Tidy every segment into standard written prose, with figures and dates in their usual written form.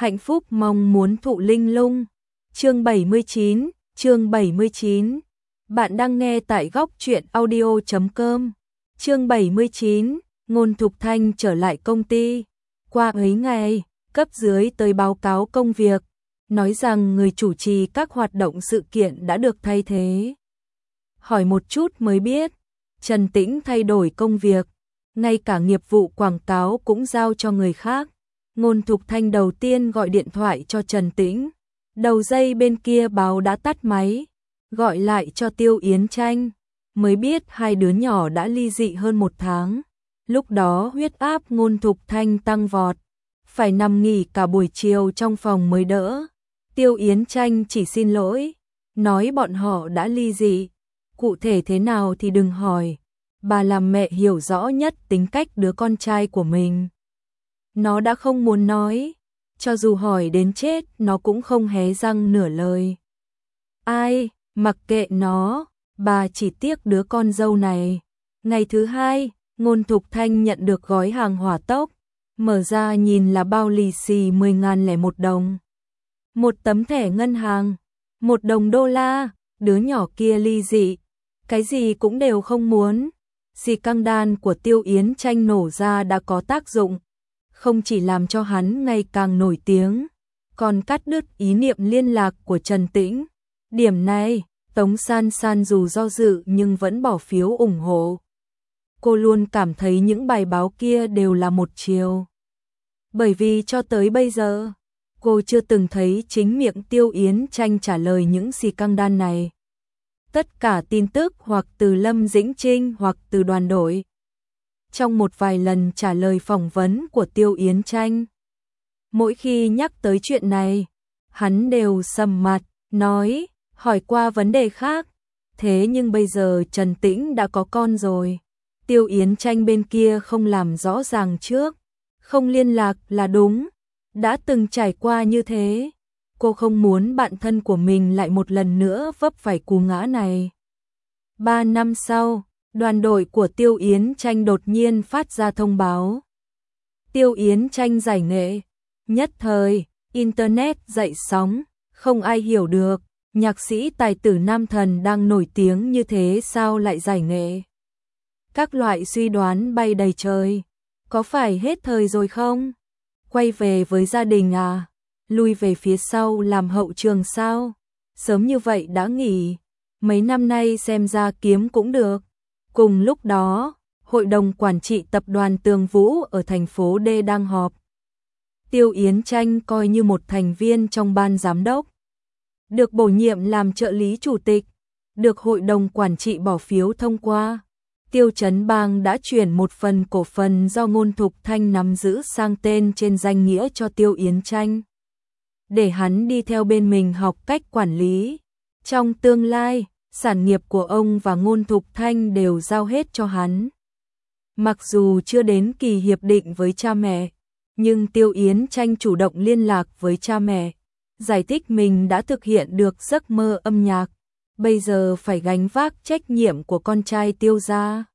hạnh phúc mong muốn thụ linh lung. Chương 79. Bạn đang nghe tại góc truyện audio.com. Chương 79, Ngôn Thục Thanh trở lại công ty. Qua ấy ngày, cấp dưới tới báo cáo công việc, nói rằng người chủ trì các hoạt động sự kiện đã được thay thế. Hỏi một chút mới biết, Trần Tĩnh thay đổi công việc, ngay cả nghiệp vụ quảng cáo cũng giao cho người khác. Ngôn Thục Thanh đầu tiên gọi điện thoại cho Trần Tĩnh, đầu dây bên kia báo đã tắt máy, gọi lại cho Tiêu Yến Tranh, mới biết hai đứa nhỏ đã ly dị hơn 1 tháng. Lúc đó huyết áp Ngôn Thục Thanh tăng vọt, phải nằm nghỉ cả buổi chiều trong phòng mới đỡ. Tiêu Yến Tranh chỉ xin lỗi, nói bọn họ đã ly dị, cụ thể thế nào thì đừng hỏi, bà làm mẹ hiểu rõ nhất tính cách đứa con trai của mình. Nó đã không muốn nói, cho dù hỏi đến chết nó cũng không hé răng nửa lời. Ai, mặc kệ nó, bà chỉ tiếc đứa con dâu này. Ngày thứ hai, Ngôn Thục Thanh nhận được gói hàng hỏa tốc, mở ra nhìn là bao lì xì 10.001 đồng. Một tấm thẻ ngân hàng, 1 đồng đô la, đứa nhỏ kia ly dị, cái gì cũng đều không muốn. Xì căng đan của Tiêu Yến Tranh nổ ra đã có tác dụng, không chỉ làm cho hắn ngày càng nổi tiếng, còn cắt đứt ý niệm liên lạc của Trần Tĩnh. Điểm này, Tống San San dù do dự nhưng vẫn bỏ phiếu ủng hộ. Cô luôn cảm thấy những bài báo kia đều là một chiều. Bởi vì cho tới bây giờ, cô chưa từng thấy chính miệng Tiêu Yến Tranh trả lời những xì căng đan này. Tất cả tin tức hoặc từ Lâm Dĩnh Trinh hoặc từ đoàn đội. Trong một vài lần trả lời phỏng vấn của Tiêu Yến Tranh, mỗi khi nhắc tới chuyện này, hắn đều sầm mặt, nói, hỏi qua vấn đề khác. Thế nhưng bây giờ Trần Tĩnh đã có con rồi. Tiêu Yến Tranh bên kia không làm rõ ràng trước, không liên lạc là đúng. Đã từng trải qua như thế, cô không muốn bạn thân của mình lại một lần nữa vấp phải cú ngã này. 3 năm sau, đoàn đội của Tiêu Yến Tranh đột nhiên phát ra thông báo. Tiêu Yến Tranh giải nghệ. Nhất thời, Internet dậy sóng, không ai hiểu được, nhạc sĩ tài tử nam thần đang nổi tiếng như thế sao lại giải nghệ. Các loại suy đoán bay đầy trời, có phải hết thời rồi không? Quay về với gia đình à? Lui về phía sau làm hậu trường sao? Sớm như vậy đã nghỉ, mấy năm nay xem ra kiếm cũng được. Cùng lúc đó, Hội đồng Quản trị Tập đoàn Tường Vũ ở thành phố D đang họp. Tiêu Yến Tranh coi như một thành viên trong ban giám đốc, được bổ nhiệm làm trợ lý chủ tịch, được Hội đồng Quản trị bỏ phiếu thông qua. Tiêu Chấn Bang đã chuyển một phần cổ phần do Ngôn Thục Thanh nắm giữ sang tên trên danh nghĩa cho Tiêu Yến Tranh, để hắn đi theo bên mình học cách quản lý. Trong tương lai, sản nghiệp của ông và Ngôn Thục Thanh đều giao hết cho hắn. Mặc dù chưa đến kỳ hiệp định với cha mẹ, nhưng Tiêu Yến Tranh chủ động liên lạc với cha mẹ, giải thích mình đã thực hiện được giấc mơ âm nhạc, bây giờ phải gánh vác trách nhiệm của con trai Tiêu gia.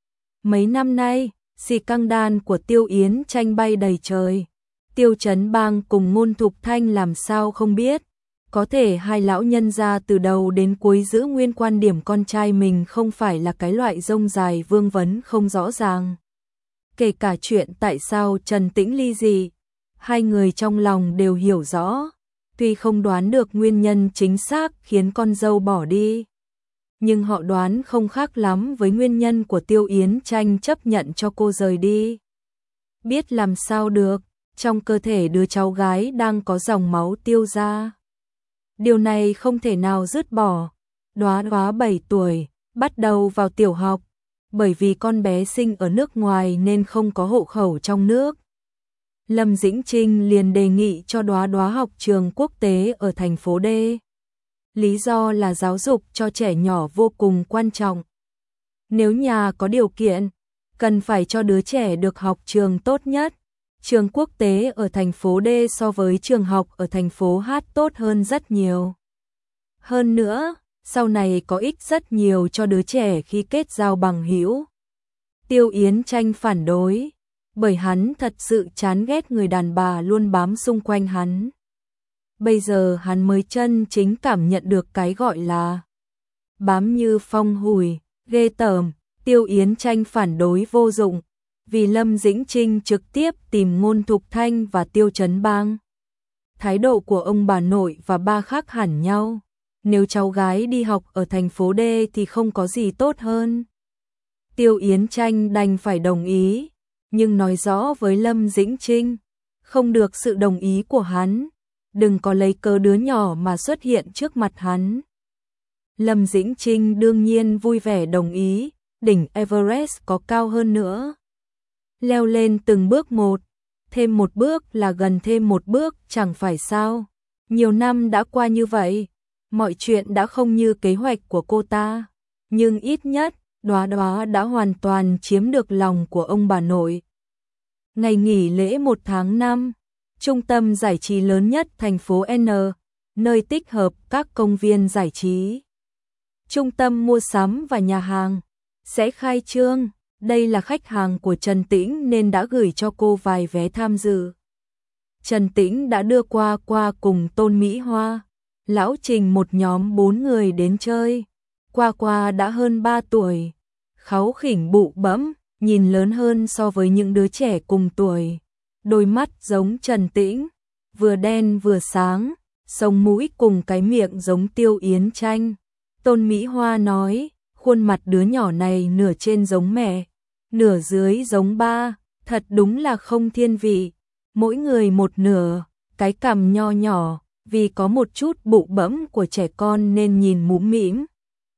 Mấy năm nay, xì căng đan của Tiêu Yến Tranh bay đầy trời. Tiêu Chấn Bang cùng Ngôn Thục Thanh làm sao không biết. Có thể hai lão nhân gia từ đầu đến cuối giữ nguyên quan điểm con trai mình không phải là cái loại rông dài vương vấn không rõ ràng. Kể cả chuyện tại sao Trần Tĩnh ly dị, hai người trong lòng đều hiểu rõ. Tuy không đoán được nguyên nhân chính xác khiến con dâu bỏ đi, nhưng họ đoán không khác lắm với nguyên nhân của Tiêu Yến Tranh chấp nhận cho cô rời đi. Biết làm sao được, trong cơ thể đứa cháu gái đang có dòng máu Tiêu gia. Điều này không thể nào dứt bỏ. Đóa Đóa 7 tuổi, bắt đầu vào tiểu học, bởi vì con bé sinh ở nước ngoài nên không có hộ khẩu trong nước. Lâm Dĩnh Trinh liền đề nghị cho Đóa Đóa học trường quốc tế ở thành phố D. Lý do là giáo dục cho trẻ nhỏ vô cùng quan trọng. Nếu nhà có điều kiện, cần phải cho đứa trẻ được học trường tốt nhất. Trường quốc tế ở thành phố D so với trường học ở thành phố H tốt hơn rất nhiều. Hơn nữa, sau này có ích rất nhiều cho đứa trẻ khi kết giao bằng hữu. Tiêu Yến Tranh phản đối. bởi hắn thật sự chán ghét người đàn bà luôn bám xung quanh hắn. Bây giờ hắn mới chân chính cảm nhận được cái gọi là bám như phong hùi, ghê tởm. Tiêu Yến Tranh phản đối vô dụng, vì Lâm Dĩnh Trinh trực tiếp tìm Ngôn Thục Thanh và Tiêu Chấn Bang. Thái độ của ông bà nội và ba khác hẳn nhau, nếu cháu gái đi học ở thành phố D thì không có gì tốt hơn. Tiêu Yến Tranh đành phải đồng ý, nhưng nói rõ với Lâm Dĩnh Trinh, không được sự đồng ý của hắn, đừng có lấy cớ đứa nhỏ mà xuất hiện trước mặt hắn. Lâm Dĩnh Trinh đương nhiên vui vẻ đồng ý, đỉnh Everest có cao hơn nữa. Leo lên từng bước một, thêm một bước là gần thêm một bước, chẳng phải sao? Nhiều năm đã qua như vậy, mọi chuyện đã không như kế hoạch của cô ta, nhưng ít nhất, Đóa Đóa đã hoàn toàn chiếm được lòng của ông bà nội. Ngày nghỉ lễ 1 tháng 5, trung tâm giải trí lớn nhất thành phố N, nơi tích hợp các công viên giải trí, trung tâm mua sắm và nhà hàng, sẽ khai trương. Đây là khách hàng của Trần Tĩnh nên đã gửi cho cô vài vé tham dự. Trần Tĩnh đã đưa qua cùng Tôn Mỹ Hoa, Lão Trình một nhóm 4 người đến chơi. Qua đã hơn 3 tuổi, kháu khỉnh bụ bẫm, nhìn lớn hơn so với những đứa trẻ cùng tuổi. Đôi mắt giống Trần Tĩnh, vừa đen vừa sáng, sống mũi cùng cái miệng giống Tiêu Yến Tranh. Tôn Mỹ Hoa nói, khuôn mặt đứa nhỏ này nửa trên giống mẹ, nửa dưới giống ba, thật đúng là không thiên vị. Mỗi người một nửa, cái cằm nho nhỏ, vì có một chút bụ bẫm của trẻ con nên nhìn mũm mĩm.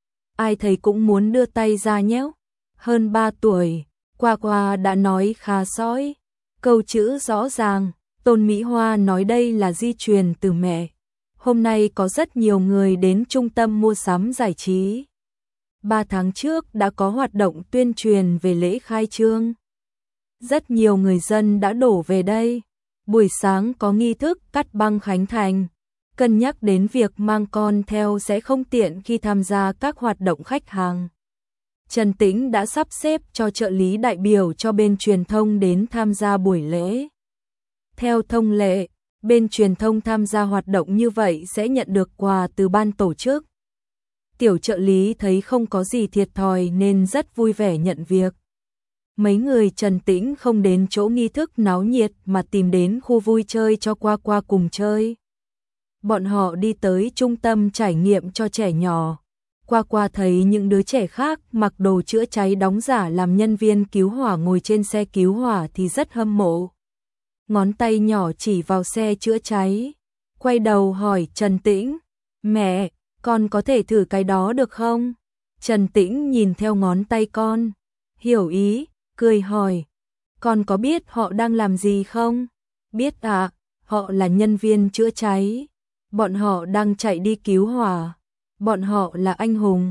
Ai thấy cũng muốn đưa tay ra nhéo. Hơn 3 tuổi, qua đã nói khá sõi, câu chữ rõ ràng. Tôn Mỹ Hoa nói đây là di truyền từ mẹ. Hôm nay có rất nhiều người đến trung tâm mua sắm giải trí. 3 tháng trước đã có hoạt động tuyên truyền về lễ khai trương. Rất nhiều người dân đã đổ về đây. Buổi sáng có nghi thức cắt băng khánh thành. Cân nhắc đến việc mang con theo sẽ không tiện khi tham gia các hoạt động khách hàng. Trần Tĩnh đã sắp xếp cho trợ lý đại biểu cho bên truyền thông đến tham gia buổi lễ. Theo thông lệ, bên truyền thông tham gia hoạt động như vậy sẽ nhận được quà từ ban tổ chức. Tiểu trợ lý thấy không có gì thiệt thòi nên rất vui vẻ nhận việc. Mấy người Trần Tĩnh không đến chỗ nghi thức náo nhiệt mà tìm đến khu vui chơi cho qua cùng chơi. Bọn họ đi tới trung tâm trải nghiệm cho trẻ nhỏ. Qua thấy những đứa trẻ khác mặc đồ chữa cháy đóng giả làm nhân viên cứu hỏa ngồi trên xe cứu hỏa thì rất hâm mộ. Ngón tay nhỏ chỉ vào xe chữa cháy. Quay đầu hỏi Trần Tĩnh, mẹ, con có thể thử cái đó được không? Trần Tĩnh nhìn theo ngón tay con, hiểu ý, cười hỏi, con có biết họ đang làm gì không? Biết ạ, họ là nhân viên chữa cháy. Bọn họ đang chạy đi cứu hỏa. Bọn họ là anh hùng.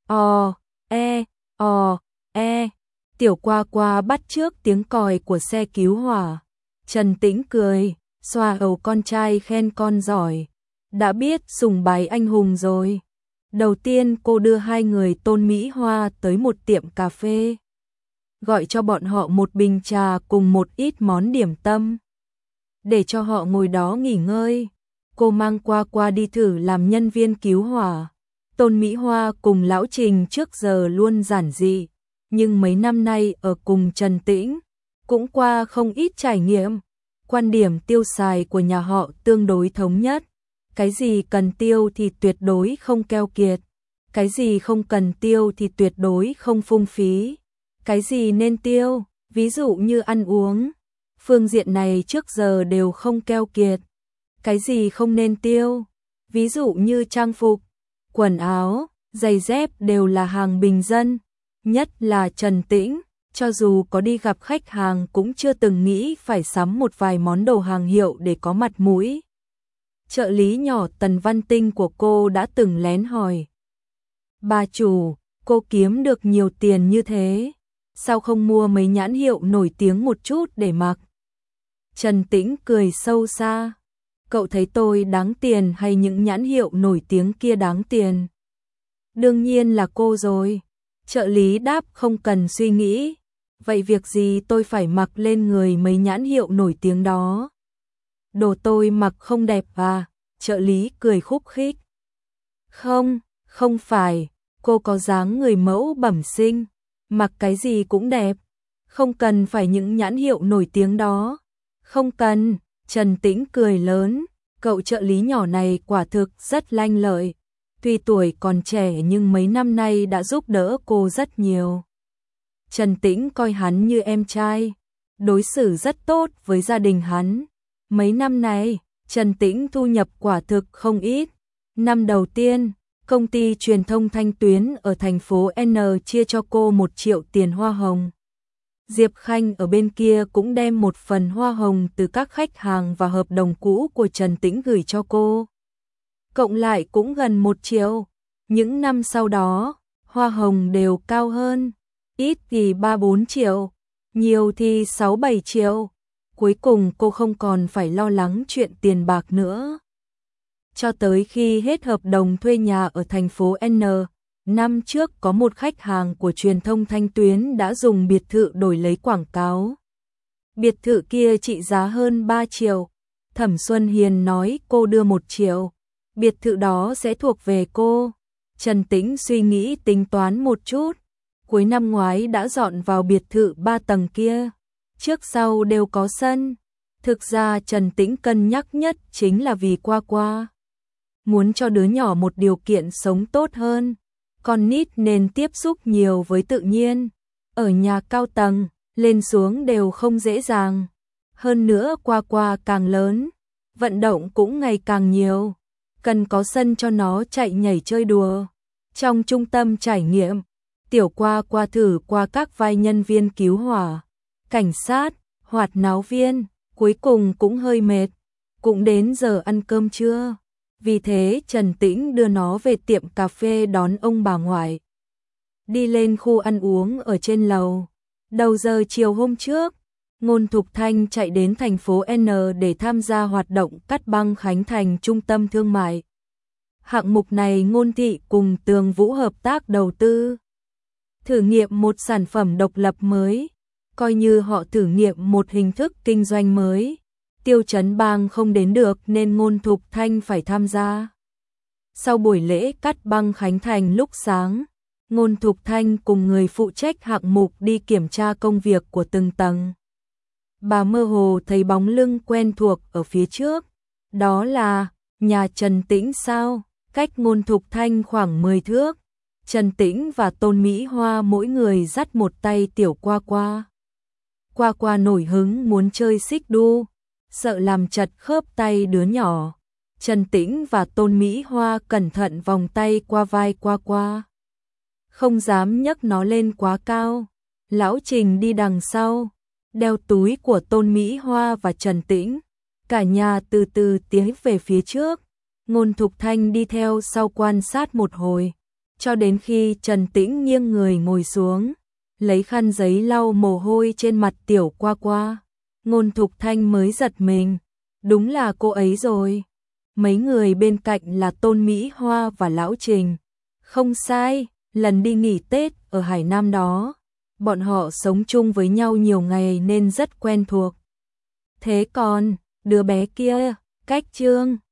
Tiểu qua bắt chước tiếng còi của xe cứu hỏa. Trần Tĩnh cười, xoa đầu con trai khen con giỏi. Đã biết sùng bái anh hùng rồi. Đầu tiên cô đưa hai người Tôn Mỹ Hoa tới một tiệm cà phê. Gọi cho bọn họ một bình trà cùng một ít món điểm tâm. Để cho họ ngồi đó nghỉ ngơi. Cô mang qua đi thử làm nhân viên cứu hỏa. Tôn Mỹ Hoa cùng Lão Trình trước giờ luôn giản dị, nhưng mấy năm nay ở cùng Trần Tĩnh, cũng qua không ít trải nghiệm. Quan điểm tiêu xài của nhà họ tương đối thống nhất. Cái gì cần tiêu thì tuyệt đối không keo kiệt. Cái gì không cần tiêu thì tuyệt đối không phung phí. Cái gì nên tiêu, ví dụ như ăn uống, phương diện này trước giờ đều không keo kiệt. Cái gì không nên tiêu, ví dụ như trang phục, quần áo, giày dép đều là hàng bình dân. Nhất là Trần Tĩnh, cho dù có đi gặp khách hàng cũng chưa từng nghĩ phải sắm một vài món đồ hàng hiệu để có mặt mũi. Trợ lý nhỏ Tần Văn Tinh của cô đã từng lén hỏi, bà chủ, cô kiếm được nhiều tiền như thế, sao không mua mấy nhãn hiệu nổi tiếng một chút để mặc? Trần Tĩnh cười sâu xa, cậu thấy tôi đáng tiền hay những nhãn hiệu nổi tiếng kia đáng tiền? Đương nhiên là cô rồi. Trợ lý đáp không cần suy nghĩ, vậy việc gì tôi phải mặc lên người mấy nhãn hiệu nổi tiếng đó? Đồ tôi mặc không đẹp à? Trợ lý cười khúc khích. Không, không phải, cô có dáng người mẫu bẩm sinh, mặc cái gì cũng đẹp, không cần phải những nhãn hiệu nổi tiếng đó. Không cần, Trần Tĩnh cười lớn, cậu trợ lý nhỏ này quả thực rất lanh lợi. Tuy tuổi còn trẻ nhưng mấy năm nay đã giúp đỡ cô rất nhiều. Trần Tĩnh coi hắn như em trai, đối xử rất tốt với gia đình hắn. Mấy năm nay, Trần Tĩnh thu nhập quả thực không ít. Năm đầu tiên, công ty truyền thông Thanh Tuyến ở thành phố N chia cho cô 1 triệu tiền hoa hồng. Diệp Khanh ở bên kia cũng đem một phần hoa hồng từ các khách hàng và hợp đồng cũ của Trần Tĩnh gửi cho cô. Cộng lại cũng gần 1 triệu. Những năm sau đó, hoa hồng đều cao hơn, ít thì 3-4 triệu, nhiều thì 6-7 triệu. Cuối cùng cô không còn phải lo lắng chuyện tiền bạc nữa. Cho tới khi hết hợp đồng thuê nhà ở thành phố N, năm trước có một khách hàng của truyền thông Thanh Tuyến đã dùng biệt thự đổi lấy quảng cáo. Biệt thự kia trị giá hơn 3 triệu. Thẩm Xuân Hiền nói cô đưa 1 triệu. Biệt thự đó sẽ thuộc về cô. Trần Tĩnh suy nghĩ tính toán một chút. Cuối năm ngoái đã dọn vào biệt thự 3 tầng kia. Trước sau đều có sân. Thực ra Trần Tĩnh cân nhắc nhất chính là vì Qua. Muốn cho đứa nhỏ một điều kiện sống tốt hơn. Con nít nên tiếp xúc nhiều với tự nhiên. Ở nhà cao tầng, lên xuống đều không dễ dàng. Hơn nữa Qua càng lớn, vận động cũng ngày càng nhiều. Cần có sân cho nó chạy nhảy chơi đùa. Trong trung tâm trải nghiệm, Tiểu Qua thử qua các vai nhân viên cứu hỏa, cảnh sát, hoạt náo viên, cuối cùng cũng hơi mệt. Cũng đến giờ ăn cơm trưa. Vì thế Trần Tĩnh đưa nó về tiệm cà phê đón ông bà ngoại. Đi lên khu ăn uống ở trên lầu. Đầu giờ chiều hôm trước, Ngôn Thục Thanh chạy đến thành phố N để tham gia hoạt động cắt băng khánh thành trung tâm thương mại. Hạng mục này Ngôn Thị cùng Tường Vũ hợp tác đầu tư. Thử nghiệm một sản phẩm độc lập mới, coi như họ thử nghiệm một hình thức kinh doanh mới. Tiêu Chấn Bang không đến được nên Ngôn Thục Thanh phải tham gia. Sau buổi lễ cắt băng khánh thành lúc sáng, Ngôn Thục Thanh cùng người phụ trách hạng mục đi kiểm tra công việc của từng tầng. Bà mơ hồ thấy bóng lưng quen thuộc ở phía trước. Đó là nhà Trần Tĩnh sao? Cách Ngôn Thục Thanh khoảng 10 thước. Trần Tĩnh và Tôn Mỹ Hoa mỗi người dắt một tay Tiểu Qua. Qua nổi hứng muốn chơi xích đu, sợ làm chật khớp tay đứa nhỏ. Trần Tĩnh và Tôn Mỹ Hoa cẩn thận vòng tay qua vai Qua. Không dám nhấc nó lên quá cao. Lão Trình đi đằng sau, đeo túi của Tôn Mỹ Hoa và Trần Tĩnh. Cả nhà từ từ tiến về phía trước. Ngôn Thục Thanh đi theo sau quan sát một hồi, cho đến khi Trần Tĩnh nghiêng người ngồi xuống, lấy khăn giấy lau mồ hôi trên mặt Tiểu Qua. Ngôn Thục Thanh mới giật mình, đúng là cô ấy rồi. Mấy người bên cạnh là Tôn Mỹ Hoa và Lão Trình. Không sai, lần đi nghỉ Tết ở Hải Nam đó, bọn họ sống chung với nhau nhiều ngày nên rất quen thuộc. Thế còn, đứa bé kia, Cách Trương,